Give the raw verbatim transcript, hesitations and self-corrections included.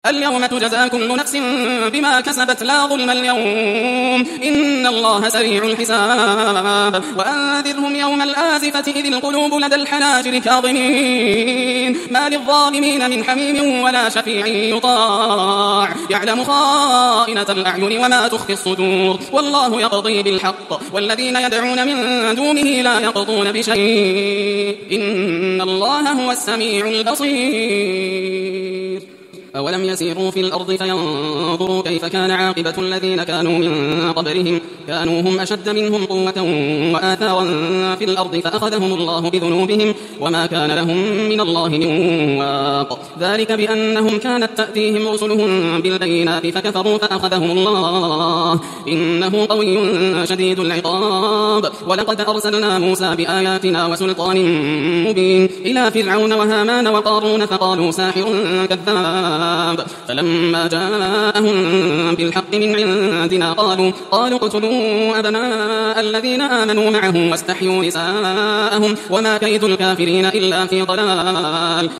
اليوم تجزى كل نفس بما كسبت لا ظلم اليوم إن الله سريع الحساب وأنذرهم يوم الآزفة إذ القلوب لدى الحناجر كاظمين ما للظالمين من حميم ولا شفيع يطاع يعلم خائنة الأعين وما تخفي الصدور والله يقضي بالحق والذين يدعون من دونه لا يقضون بشيء إن الله هو السميع البصير أولم يسيروا في الأرض فينظروا كيف كان عاقبة الذين كانوا من قبلهم كانوا هم أشد منهم قوة وآثارا في الأرض فأخذهم الله بذنوبهم وما كان لهم من الله من واق ذلك بأنهم كانت تأتيهم رسلهم بالبينات فكفروا فأخذهم الله إنه قوي شديد العقاب ولقد أرسلنا موسى بآياتنا وسلطان مبين إلى فرعون وهامان وقارون فقالوا ساحر كذاب فلما جاءهم بالحق من عندنا قالوا قالوا اقتلوا أبناء الذين آمنوا معه واستحيوا نساءهم وما كيد الكافرين إلا في ضلال